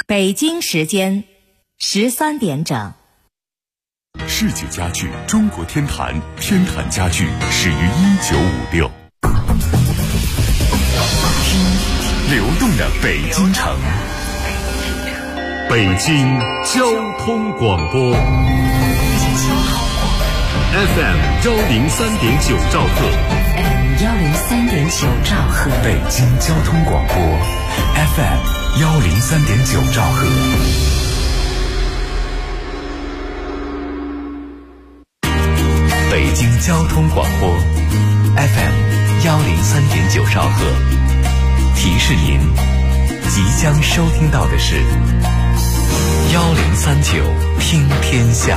北京时间13点整。 世界家具中国天坛，天坛家具始于1956。听流动的北京城，北京交通广播 FM 103.9兆赫 103.9兆赫， 北京交通广播 FM 103.9兆赫。北京交通广播 FM 103.9兆赫，提示您即将收听到的是1039听天下。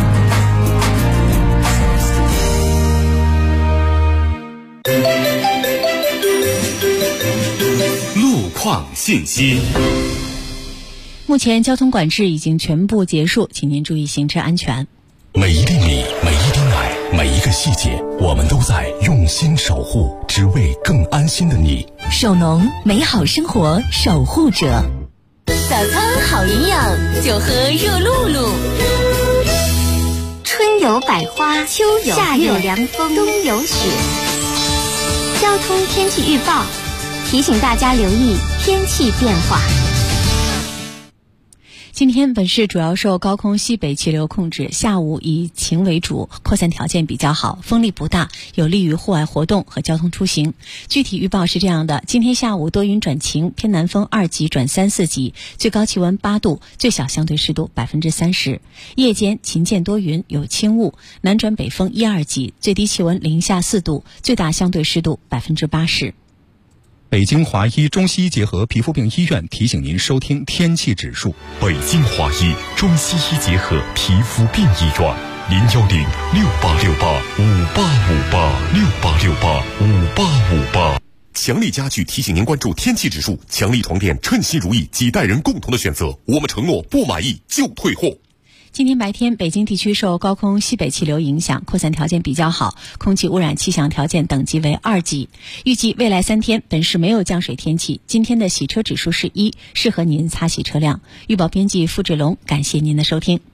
路况信息。 目前交通管制已经全部结束，请您注意行车安全。 每一粒米，每一滴奶，每一个细节，我们都在用心守护，只为更安心的你。 首农，美好生活守护者。早餐好营养，就喝热露露。 春有百花，秋有夏有凉风，冬有雪。交通天气预报提醒大家留意天气变化。 今天本市主要受高空西北气流控制，下午以晴为主，扩散条件比较好，风力不大，有利于户外活动和交通出行。具体预报是这样的：今天下午多云转晴，偏南风2级转3、4级，最高气温8度，最小相对湿度30%。夜间晴间多云，有轻雾，南转北风1、2级，最低气温零下4度，最大相对湿度80%。 北京华医中西医结合皮肤病医院提醒您收听天气指数。 北京华医中西医结合皮肤病医院，0106868585858，68685858。强力家具提醒您关注天气指数，强力床垫称心如意，几代人共同的选择。我们承诺不满意就退货。 今天白天，北京地区受高空西北气流影响，扩散条件比较好，空气污染气象条件等级为2级。预计未来3天，本市没有降水天气。今天的洗车指数是1，适合您擦洗车辆。预报编辑付志龙，感谢您的收听。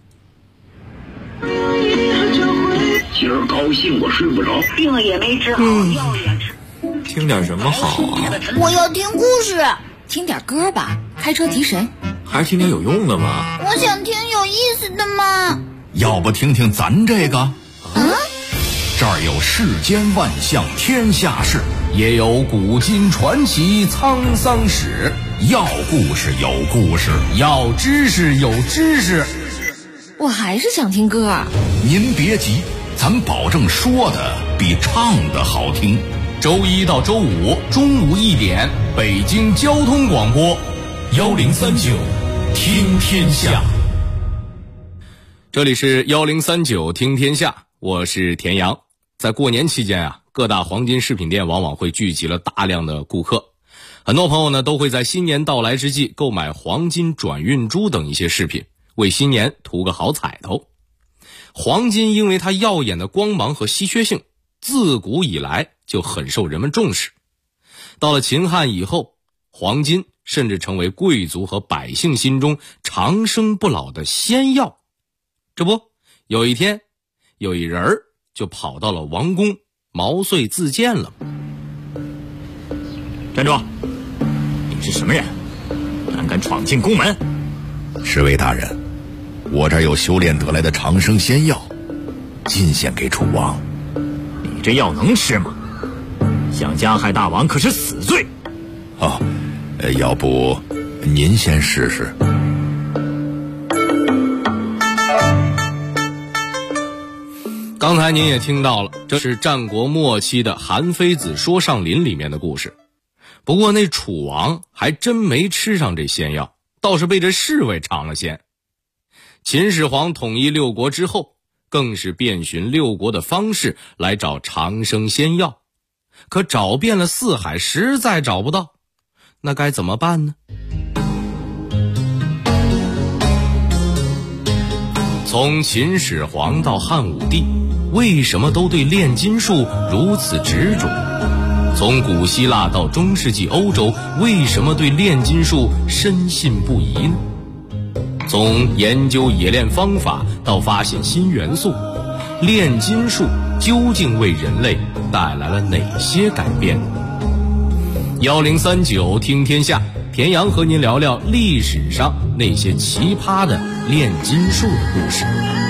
今儿高兴我睡不着， 病也没治好，药也吃。 听点什么好啊？ 我要听故事。 听点歌吧，开车提神。 还是听点有用的吗？ 我想听有意思的嘛。 要不听听咱这个？这儿有世间万象天下事，也有古今传奇沧桑史。要故事有故事，要知识有知识。 我还是想听歌。 您别急，咱保证说的比唱的好听。周一到周五中午1点，北京交通广播1039听天下。 这里是1039听天下，我是田阳。在过年期间啊，各大黄金饰品店往往会聚集了大量的顾客，很多朋友呢都会在新年到来之际购买黄金、转运珠等一些饰品，为新年图个好彩头。黄金因为它耀眼的光芒和稀缺性，自古以来就很受人们重视。到了秦汉以后，黄金甚至成为贵族和百姓心中长生不老的仙药。这不，有一天，有一人就跑到了王宫，毛遂自荐了。 站住！你是什么人？胆敢闯进宫门？ 侍卫大人，我这儿有修炼得来的长生仙药，进献给楚王。 你这药能吃吗？想加害大王可是死罪。 要不您先试试。 刚才您也听到了，这是战国末期的《韩非子说上林》里面的故事。不过那楚王还真没吃上这仙药，倒是被这侍卫尝了鲜。秦始皇统一6国之后，更是遍寻6国的方式来找长生仙药，可找遍了4海，实在找不到，那该怎么办呢？从秦始皇到汉武帝，为什么都对炼金术如此执着？ 从古希腊到中世纪欧洲，为什么对炼金术深信不疑呢？从研究冶炼方法到发现新元素，炼金术究竟为人类带来了哪些改变呢？1039听天下，田阳和您聊聊历史上那些奇葩的炼金术的故事。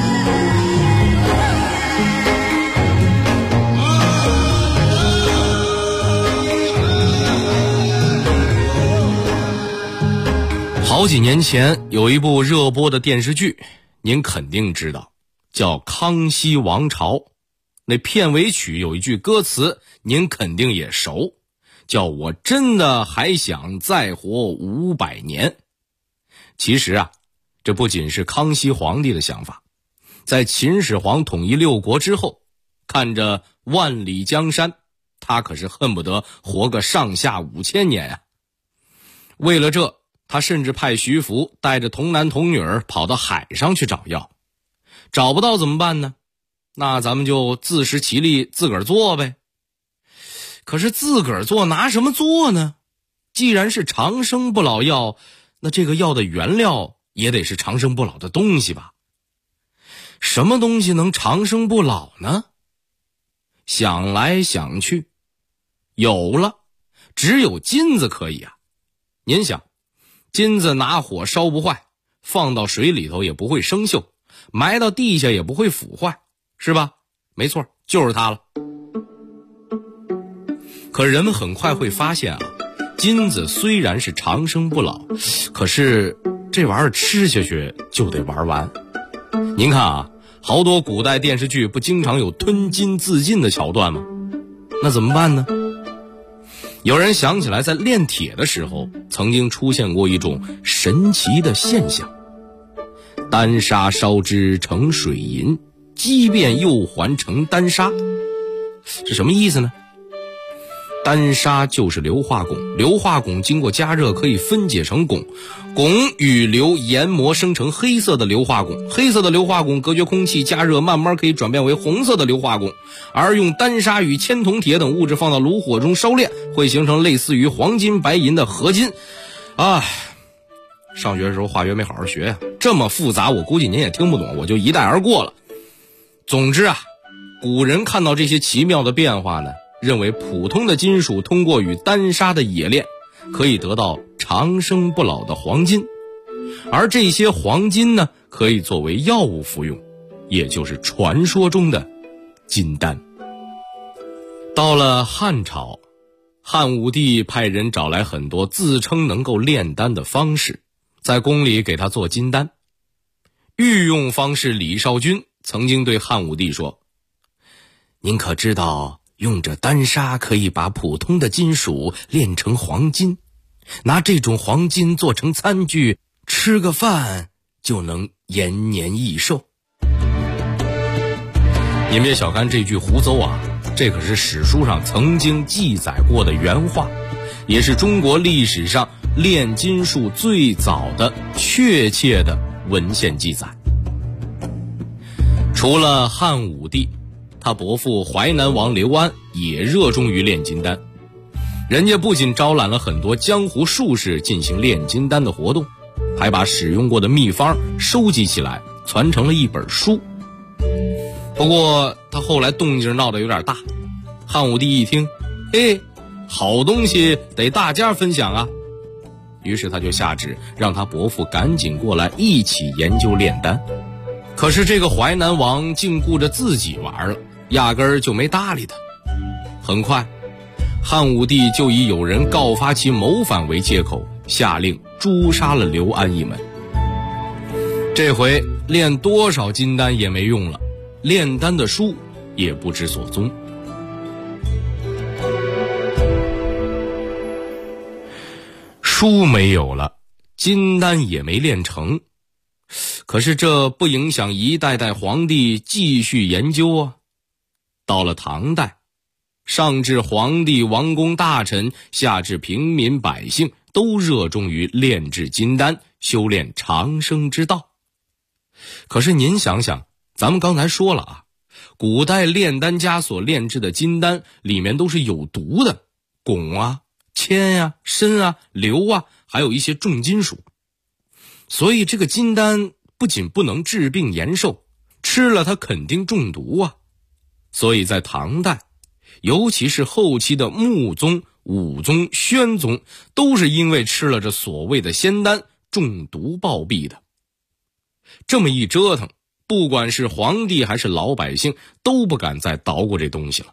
好几年前有一部热播的电视剧，您肯定知道，叫《康熙王朝》。那片尾曲有一句歌词您肯定也熟，叫我真的还想再活500年。其实啊，这不仅是康熙皇帝的想法，在秦始皇统一六国之后，看着万里江山，他可是恨不得活个上下5000年啊。为了这，他甚至派徐福带着童男童女跑到海上去找药，找不到怎么办呢？那咱们就自食其力，自个儿做呗。可是自个儿做拿什么做呢？既然是长生不老药，那这个药的原料也得是长生不老的东西吧？什么东西能长生不老呢？想来想去，有了，只有金子可以啊。您想，金子拿火烧不坏，放到水里头也不会生锈，埋到地下也不会腐坏，是吧？没错，就是它了。可人们很快会发现啊，金子虽然是长生不老，可是这玩意儿吃下去就得玩完。您看啊，好多古代电视剧不经常有吞金自尽的桥段吗？那怎么办呢？有人想起来，在炼铁的时候曾经出现过一种神奇的现象，丹砂烧之成水银，激变又还成丹砂。是什么意思呢？丹砂就是硫化汞，硫化汞经过加热可以分解成汞，汞与硫研磨生成黑色的硫化汞，黑色的硫化汞隔绝空气，加热慢慢可以转变为红色的硫化汞，而用丹砂与铅铜铁等物质放到炉火中烧炼，会形成类似于黄金白银的合金。上学的时候化学没好好学呀，这么复杂我估计您也听不懂，我就一带而过了。总之啊，古人看到这些奇妙的变化呢，认为普通的金属通过与丹砂的冶炼，可以得到长生不老的黄金，而这些黄金呢，可以作为药物服用，也就是传说中的金丹。到了汉朝，汉武帝派人找来很多自称能够炼丹的方士，在宫里给他做金丹。御用方士李少君曾经对汉武帝说，您可知道用着丹砂可以把普通的金属炼成黄金，拿这种黄金做成餐具，吃个饭就能延年益寿。您别小看这句胡诌啊，这可是史书上曾经记载过的原话，也是中国历史上炼金术最早的确切的文献记载。除了汉武帝，他伯父淮南王刘安也热衷于炼金丹，人家不仅招揽了很多江湖术士进行炼金丹的活动，还把使用过的秘方收集起来，传成了一本书。不过他后来动静闹得有点大，汉武帝一听，好东西得大家分享啊，于是他就下旨让他伯父赶紧过来一起研究炼丹。可是这个淮南王竟顾着自己玩了，压根儿就没搭理他。很快，汉武帝就以有人告发其谋反为借口，下令诛杀了刘安一门。这回炼多少金丹也没用了，炼丹的书也不知所踪。书没有了，金丹也没炼成，可是这不影响一代代皇帝继续研究啊。到了唐代，上至皇帝王公大臣，下至平民百姓，都热衷于炼制金丹，修炼长生之道。可是您想想，咱们刚才说了啊，古代炼丹家所炼制的金丹里面都是有毒的， 汞啊、铅呀、砷啊、硫啊，还有一些重金属。所以这个金丹不仅不能治病延寿，吃了它肯定中毒啊。所以在唐代，尤其是后期的穆宗、武宗、宣宗，都是因为吃了这所谓的仙丹中毒暴毙的。这么一折腾，不管是皇帝还是老百姓，都不敢再捣鼓这东西了。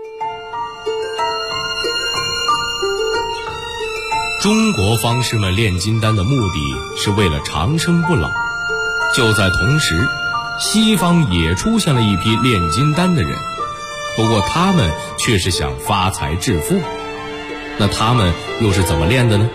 中国方士们炼金丹的目的是为了长生不老，就在同时，西方也出现了一批炼金丹的人，不过他们却是想发财致富。那他们又是怎么炼的呢？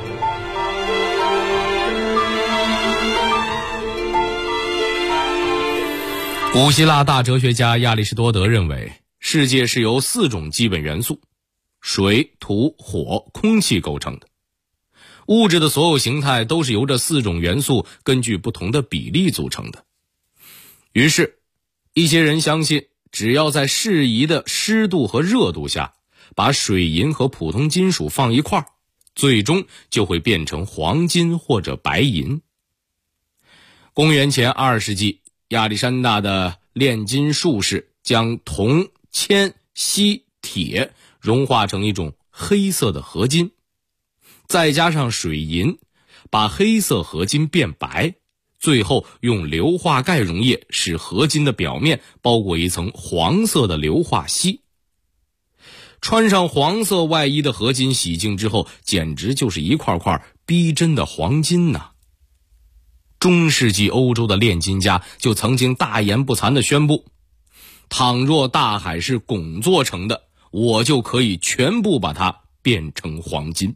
古希腊大哲学家亚里士多德认为，世界是由4种基本元素：水、土、火、空气构成的。物质的所有形态都是由这4种元素根据不同的比例组成的。于是，一些人相信，只要在适宜的湿度和热度下，把水银和普通金属放一块儿，最终就会变成黄金或者白银。公元前2世纪，亚历山大的炼金术士将铜、铅、锡、铁融化成一种黑色的合金，再加上水银，把黑色合金变白，最后用硫化钙溶液使合金的表面包裹一层黄色的硫化锡。穿上黄色外衣的合金洗净之后，简直就是一块块逼真的黄金呐。中世纪欧洲的炼金家就曾经大言不惭地宣布，倘若大海是汞做成的，我就可以全部把它变成黄金。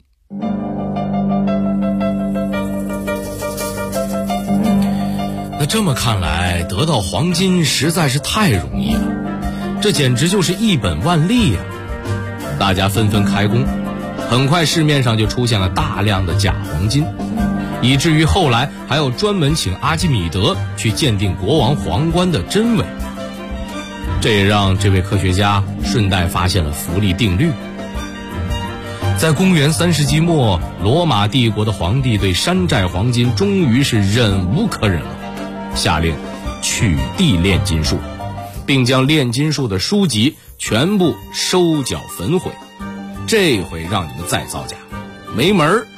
那这么看来，得到黄金实在是太容易了，这简直就是一本万利呀！大家纷纷开工，很快市面上就出现了大量的假黄金，以至于后来还要专门请阿基米德去鉴定国王皇冠的真伪。这也让这位科学家顺带发现了浮力定律。在公元3世纪末，罗马帝国的皇帝对山寨黄金终于是忍无可忍了，下令取缔炼金术，并将炼金术的书籍全部收缴焚毁。这回让你们再造假，没门儿！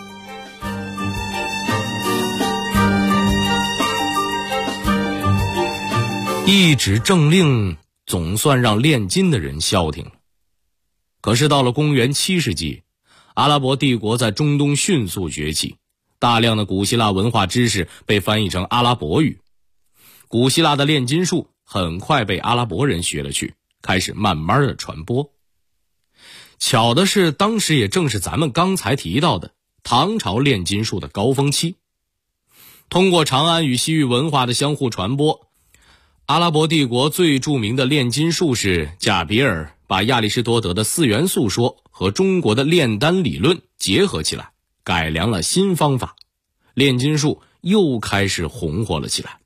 一纸政令总算让炼金的人消停了。可是到了公元7世纪，阿拉伯帝国在中东迅速崛起，大量的古希腊文化知识被翻译成阿拉伯语，古希腊的炼金术很快被阿拉伯人学了去，开始慢慢的传播。巧的是，当时也正是咱们刚才提到的唐朝炼金术的高峰期。通过长安与西域文化的相互传播，阿拉伯帝国最著名的炼金术士贾比尔把亚里士多德的4元素说和中国的炼丹理论结合起来，改良了新方法，炼金术又开始红火了起来。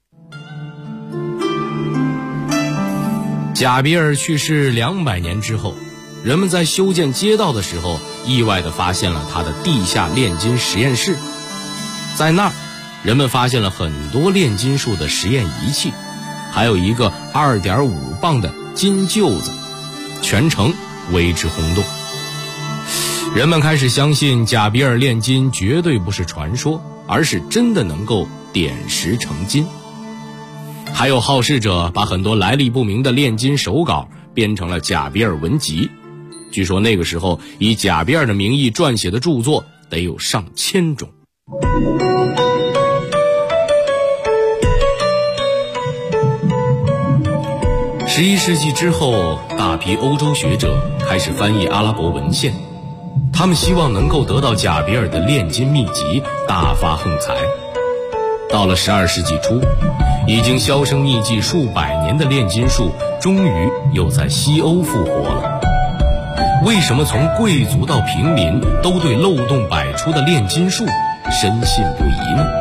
贾比尔去世200年之后，人们在修建街道的时候，意外地发现了他的地下炼金实验室。在那儿，人们发现了很多炼金术的实验仪器，还有一个2.5磅的金臼子，全城为之轰动。人们开始相信贾比尔炼金绝对不是传说，而是真的能够点石成金。还有好事者把很多来历不明的炼金手稿编成了贾比尔文集，据说那个时候以贾比尔的名义撰写的著作得有上千种。11世纪之后，大批欧洲学者开始翻译阿拉伯文献，他们希望能够得到贾比尔的炼金秘籍，大发横财。到了12世纪初，已经销声匿迹数百年的炼金术终于又在西欧复活了。为什么从贵族到平民都对漏洞百出的炼金术深信不疑呢？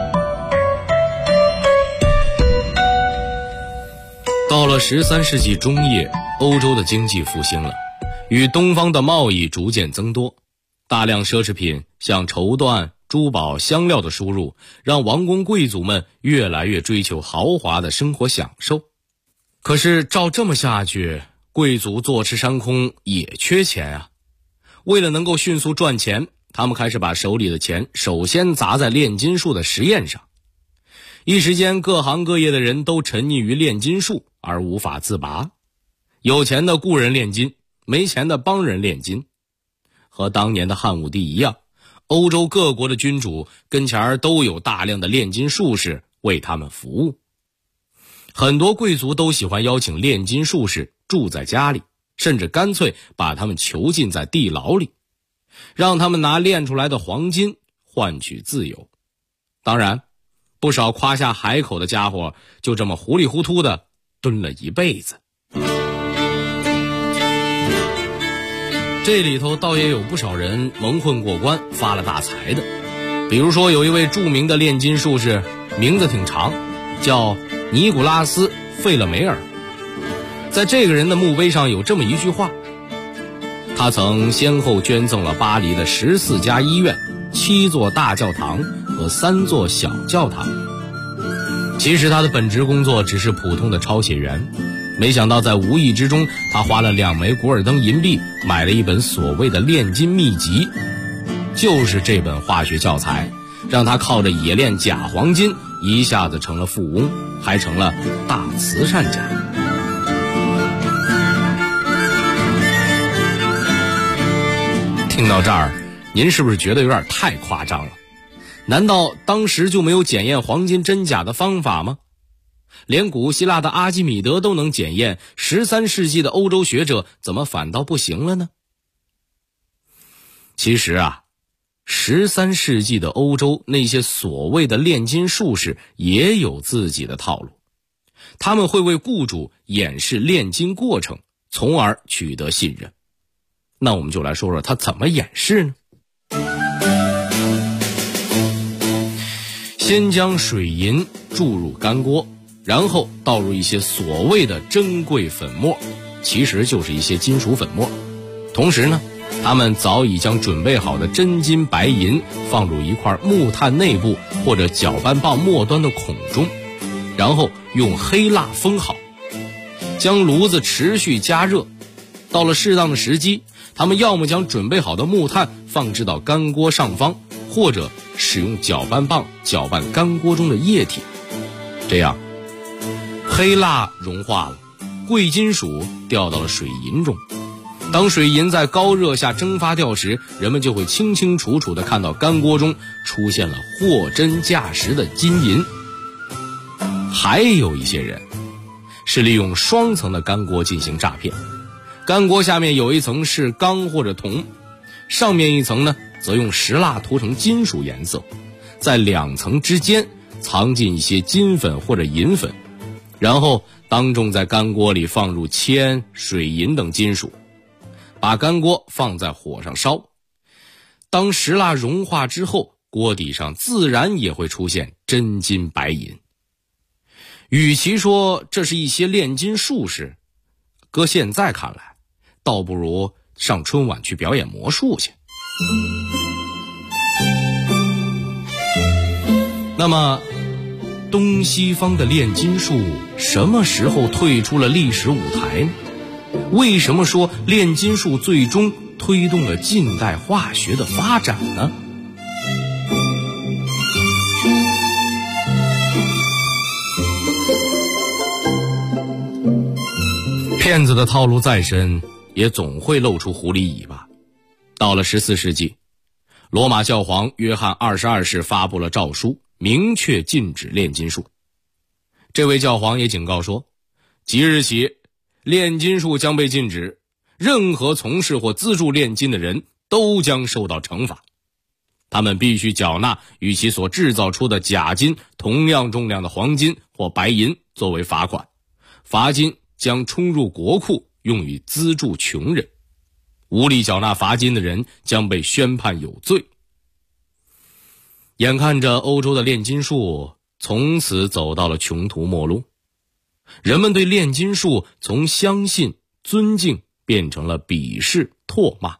到了13世纪中叶，欧洲的经济复兴了， 与东方的贸易逐渐增多，大量奢侈品像绸缎、珠宝、香料的输入，让王公贵族们越来越追求豪华的生活享受。可是照这么下去，贵族坐吃山空也缺钱啊。为了能够迅速赚钱，他们开始把手里的钱首先砸在炼金术的实验上。一时间，各行各业的人都沉溺于炼金术而无法自拔。有钱的雇人炼金，没钱的帮人炼金。和当年的汉武帝一样，欧洲各国的君主跟前都有大量的炼金术士为他们服务。很多贵族都喜欢邀请炼金术士住在家里，甚至干脆把他们囚禁在地牢里，让他们拿炼出来的黄金换取自由。当然，不少夸下海口的家伙就这么糊里糊涂的蹲了一辈子。这里头倒也有不少人蒙混过关发了大财的。比如说有一位著名的炼金术士，名字挺长，叫尼古拉斯·费勒梅尔。在这个人的墓碑上有这么一句话：他曾先后捐赠了巴黎的14家医院、7座大教堂和3座小教堂。其实他的本职工作只是普通的抄写员，没想到在无意之中，他花了2枚古尔登银币买了一本所谓的炼金秘籍。就是这本化学教材，让他靠着冶炼假黄金一下子成了富翁，还成了大慈善家。听到这儿，您是不是觉得有点太夸张了？难道当时就没有检验黄金真假的方法吗？连古希腊的阿基米德都能检验，13世纪的欧洲学者怎么反倒不行了呢？其实啊，13世纪的欧洲那些所谓的炼金术士也有自己的套路，他们会为雇主演示炼金过程，从而取得信任。那我们就来说说他怎么演示呢？先将水银注入干锅，然后倒入一些所谓的珍贵粉末，其实就是一些金属粉末。同时呢，他们早已将准备好的真金白银放入一块木炭内部或者搅拌棒末端的孔中，然后用黑蜡封好，将炉子持续加热。到了适当的时机，他们要么将准备好的木炭放置到干锅上方，或者使用搅拌棒搅拌干锅中的液体。这样，黑蜡融化了，贵金属掉到了水银中。当水银在高热下蒸发掉时，人们就会清清楚楚地看到干锅中出现了货真价实的金银。还有一些人是利用双层的干锅进行诈骗，干锅下面有一层是钢或者铜，上面一层呢则用石蜡涂成金属颜色，在2层之间藏进一些金粉或者银粉，然后当众在干锅里放入铅、水银等金属，把干锅放在火上烧。当石蜡融化之后，锅底上自然也会出现真金白银。与其说这是一些炼金术士，搁现在看来，倒不如上春晚去表演魔术去。那么东西方的炼金术什么时候退出了历史舞台呢？为什么说炼金术最终推动了近代化学的发展呢？骗子的套路再深，也总会露出狐狸尾巴。到了14世纪，罗马教皇约翰22世发布了诏书，明确禁止炼金术。这位教皇也警告说，即日起炼金术将被禁止，任何从事或资助炼金的人都将受到惩罚。他们必须缴纳与其所制造出的假金同样重量的黄金或白银作为罚款，罚金将充入国库，用于资助穷人。无力缴纳罚金的人将被宣判有罪。眼看着欧洲的炼金术从此走到了穷途末路，人们对炼金术从相信、尊敬变成了鄙视唾骂。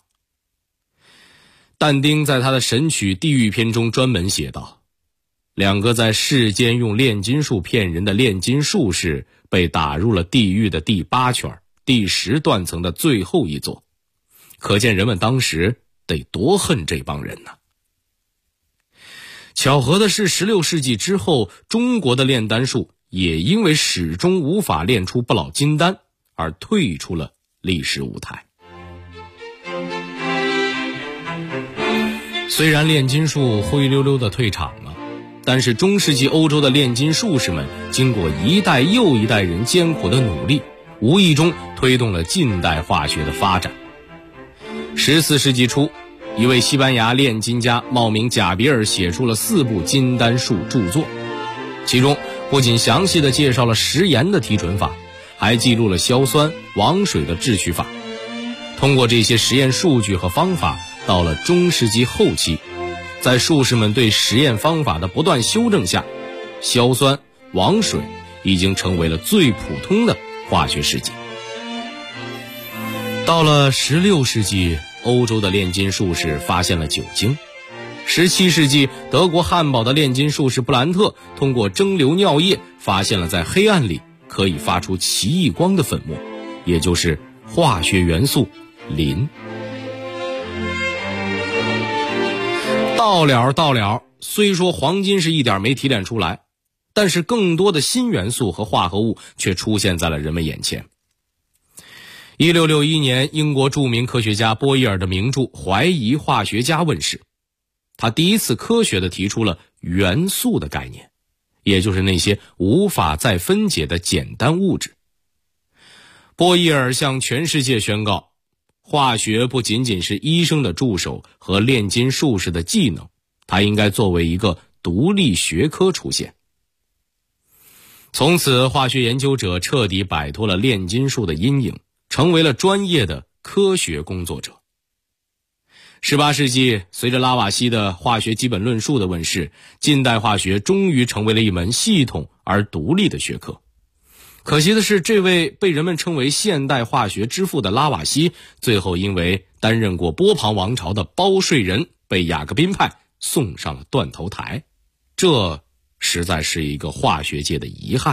但丁在他的神曲《地狱篇》中专门写道，两个在世间用炼金术骗人的炼金术士被打入了地狱的第8圈第10断层的最后一座，可见人们当时得多恨这帮人呢。巧合的是，16世纪之后，中国的炼丹术也因为始终无法炼出不老金丹而退出了历史舞台。虽然炼金术灰溜溜的退场了，但是中世纪欧洲的炼金术士们经过一代又一代人艰苦的努力，无意中推动了近代化学的发展。14世纪初，一位西班牙炼金家冒名贾比尔写出了4部金丹术著作，其中不仅详细地介绍了食盐的提纯法，还记录了硝酸、王水的制取法。通过这些实验数据和方法，到了中世纪后期，在术士们对实验方法的不断修正下，硝酸、王水已经成为了最普通的化学试剂。到了16世纪，欧洲的炼金术士发现了酒精。17世纪，德国汉堡的炼金术士布兰特通过蒸馏尿液发现了在黑暗里可以发出奇异光的粉末，也就是化学元素磷。到了，虽说黄金是一点没提炼出来，但是更多的新元素和化合物却出现在了人们眼前。1661年，英国著名科学家波义耳的名著《怀疑化学家》问世，他第一次科学地提出了元素的概念，也就是那些无法再分解的简单物质。波义耳向全世界宣告，化学不仅仅是医生的助手和炼金术士的技能，它应该作为一个独立学科出现。从此，化学研究者彻底摆脱了炼金术的阴影，成为了专业的科学工作者。18世纪，随着拉瓦锡的化学基本论述的问世，近代化学终于成为了一门系统而独立的学科。可惜的是，这位被人们称为现代化学之父的拉瓦锡，最后因为担任过波旁王朝的包税人，被雅各宾派送上了断头台，这实在是一个化学界的遗憾。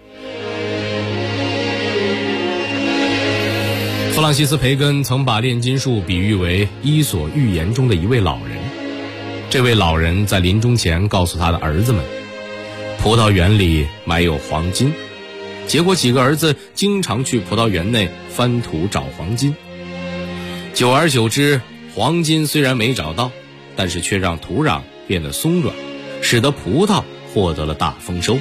弗朗西斯·培根曾把炼金术比喻为《伊索寓言》中的一位老人。这位老人在临终前告诉他的儿子们，葡萄园里埋有黄金。结果几个儿子经常去葡萄园内翻土找黄金。久而久之，黄金虽然没找到，但是却让土壤变得松软，使得葡萄获得了大丰收。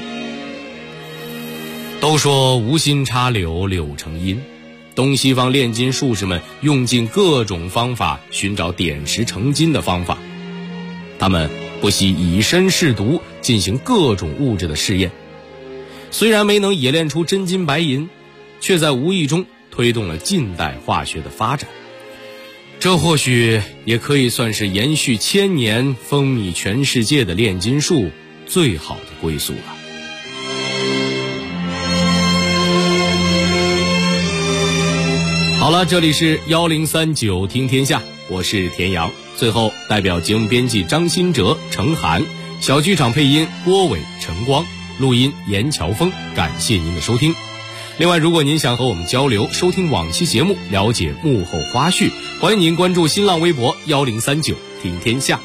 都说无心插柳，柳成荫。东西方炼金术士们用尽各种方法寻找点石成金的方法，他们不惜以身试毒，进行各种物质的试验。虽然没能冶炼出真金白银，却在无意中推动了近代化学的发展。这或许也可以算是延续1000年、风靡全世界的炼金术最好的归宿了。好了，这里是1039听天下，我是田阳。最后，代表节目编辑张新哲、程涵，小剧场配音郭伟、陈光，录音严乔峰，感谢您的收听。另外，如果您想和我们交流，收听往期节目，了解幕后花絮，欢迎您关注新浪微博1039听天下。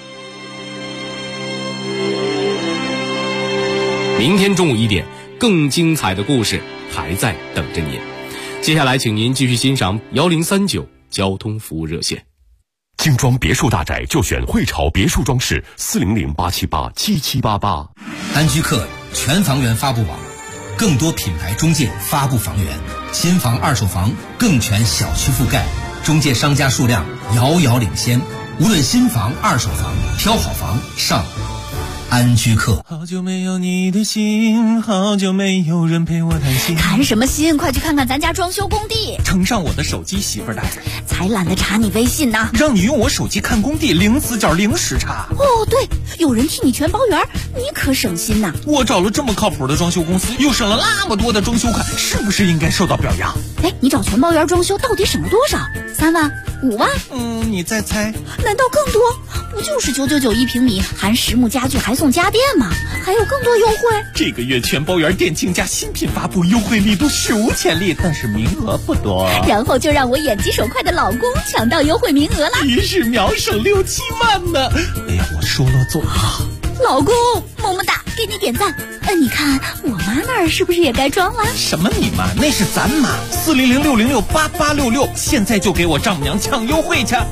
明天中午1点，更精彩的故事还在等着您。接下来请您继续欣赏1039交通服务热线。 精装别墅大宅就选汇潮别墅装饰400-878-7788。 安居客全房源发布网，更多品牌中介发布房源，新房二手房更全小区覆盖，中介商家数量遥遥领先。无论新房二手房，挑好房上安居客。 好久没有你的心，好久没有人陪我谈心。 谈什么心？快去看看咱家装修工地。 呈上我的手机，媳妇儿大人。 才懒得查你微信呢。 让你用我手机看工地，零死角零时差。 哦，对，有人替你全包圆，你可省心呐。 我找了这么靠谱的装修公司，又省了那么多的装修款，是不是应该受到表扬？ 哎，你找全包圆装修到底省了多少？3万、5万？ 你再猜？ 难道更多？不就是999一平米，含实木家具还送家电吗？还有更多优惠。 这个月全包圆店庆家新品发布，优惠力度史无前例，但是名额不多。 然后就让我眼疾手快的老公抢到优惠名额了， 一日秒省6、7万呢！哎呀，我说了做。 老公，么么哒，给你点赞。你看我妈那儿是不是也该装了？ 什么你妈？那是咱妈。400-606-8866，现在就给我丈母娘抢优惠去。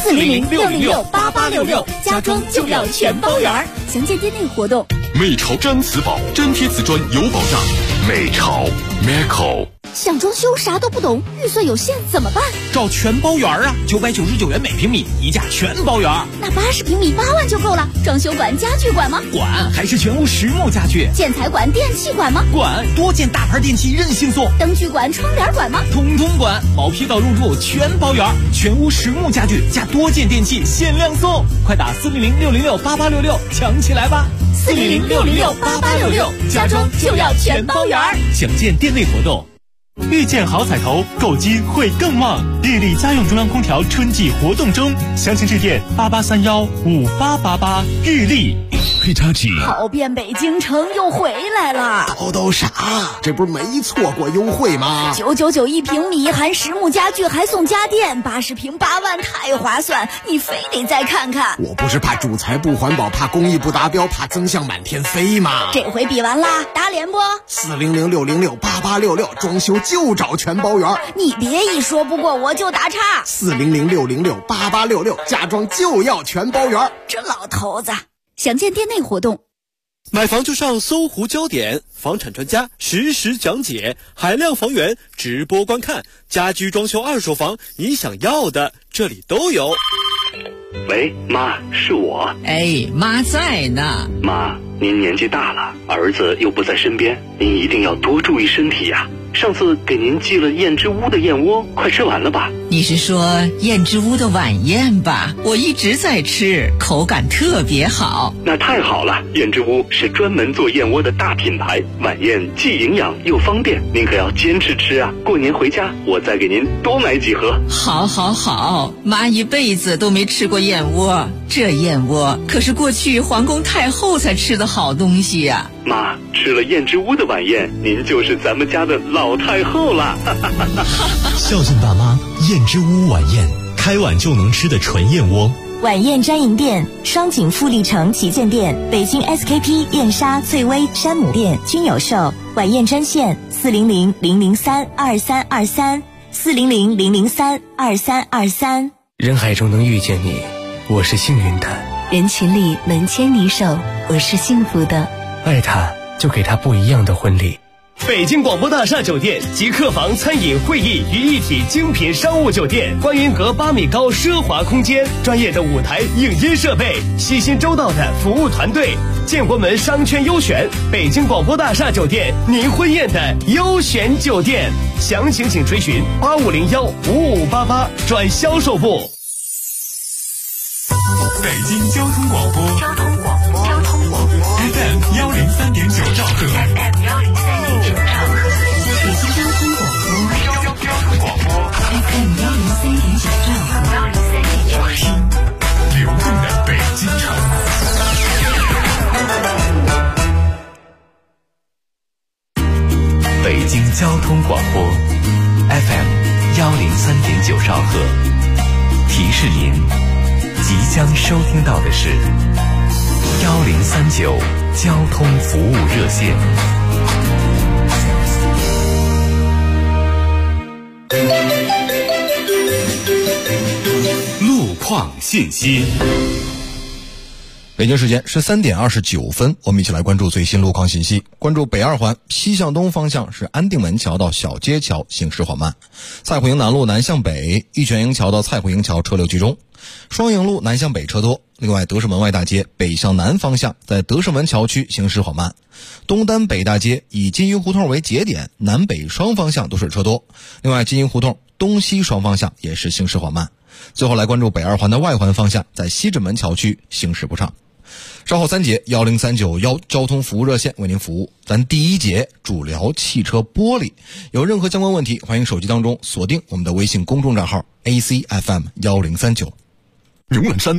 400-606-8866，家装就要全包圆。详见店内活动。 美潮毡瓷宝，真贴瓷砖有保障。美潮 Meco。 想装修啥都不懂，预算有限怎么办？ 找全包圆啊，999元每平米，一价全包圆。 那80平米8万就够了。装修管、家具管吗？ 管，还是全屋实木家具。 建材管、电器管吗？ 管，多件大牌电器任性送。 灯具管、窗帘管吗？ 统统管，毛坯到入住全包圆，全屋实木家具加多件电器限量送。快打400-606-8866抢起来吧 ！400-606-8866，家装就要全包圆。 详见店内活动。遇见好彩头，购金会更旺！日立家用中央空调春季活动中，详情致电88315888。日立。 跑遍北京城又回来了。 都啥？这不是没错过优惠吗 ？999一平米，含实木家具还送家电，80平8万，太划算！你非得再看看。 我不是怕主材不环保，怕工艺不达标，怕增项满天飞吗？ 这回比完啦，打脸不 ？400-606-8866，装修就找全包圆。 你别一说不过我就打岔。 400-606-8866，家装就要全包圆。 这老头子。详见店内活动。 买房就上搜狐焦点，房产专家实时讲解，海量房源直播观看，家居装修二手房，你想要的这里都有。 喂，妈，是我。 哎，妈在呢。 妈，您年纪大了，儿子又不在身边，您一定要多注意身体呀。上次给您寄了燕之屋的燕窝，快吃完了吧？ 你是说燕之屋的晚宴吧？我一直在吃，口感特别好。 那太好了，燕之屋是专门做燕窝的大品牌，晚宴既营养又方便，您可要坚持吃啊！过年回家我再给您多买几盒。 好好好，妈一辈子都没吃过燕窝，这燕窝可是过去皇宫太后才吃的好东西呀。 妈，吃了燕之屋的晚宴，您就是咱们家的老太后了。 孝敬爸妈，燕之屋晚宴，开碗就能吃的纯燕窝。 晚宴专营店：双井富力城旗舰店、北京 SKP 燕莎、翠微、山姆店均有售。晚宴专线400-003-2323，400-003-2323。 人海中能遇见你，我是幸运的； 人群里能牵你手，我是幸福的。 爱他，就给他不一样的婚礼。 北京广播大厦酒店集客房、餐饮、会议于一体精品商务酒店，观云阁8米高奢华空间，专业的舞台影音设备，细心周到的服务团队，建国门商圈优选，北京广播大厦酒店，您婚宴的优选酒店。详情请垂询8501-5588转销售部。 北京交通广播FM 103.9兆赫， FM 103.9兆赫，北京交通广播FM 103.9兆赫， 流动的北京城。北京交通广播 FM 103.9兆赫，提示您即将收听到的是1039交通服务热线。 路况信息。 北京时间13点29分，我们一起来关注最新路况信息。关注北二环西向东方向是安定门桥到小街桥行驶缓慢，蔡虎营南路南向北，玉泉营桥到蔡虎营桥车流集中。 双影路南向北车多。另外，德胜门外大街北向南方向在德胜门桥区行驶缓慢。东单北大街以金鱼胡同为节点，南北双方向都是车多。另外，金鱼胡同东西双方向也是行驶缓慢。最后来关注北二环的外环方向在西直门桥区行驶不畅。稍后3节10391交通服务热线为您服务。咱第一节主聊汽车玻璃，有任何相关问题，欢迎手机当中锁定我们的微信公众账号 ACFM1039。 牛栏山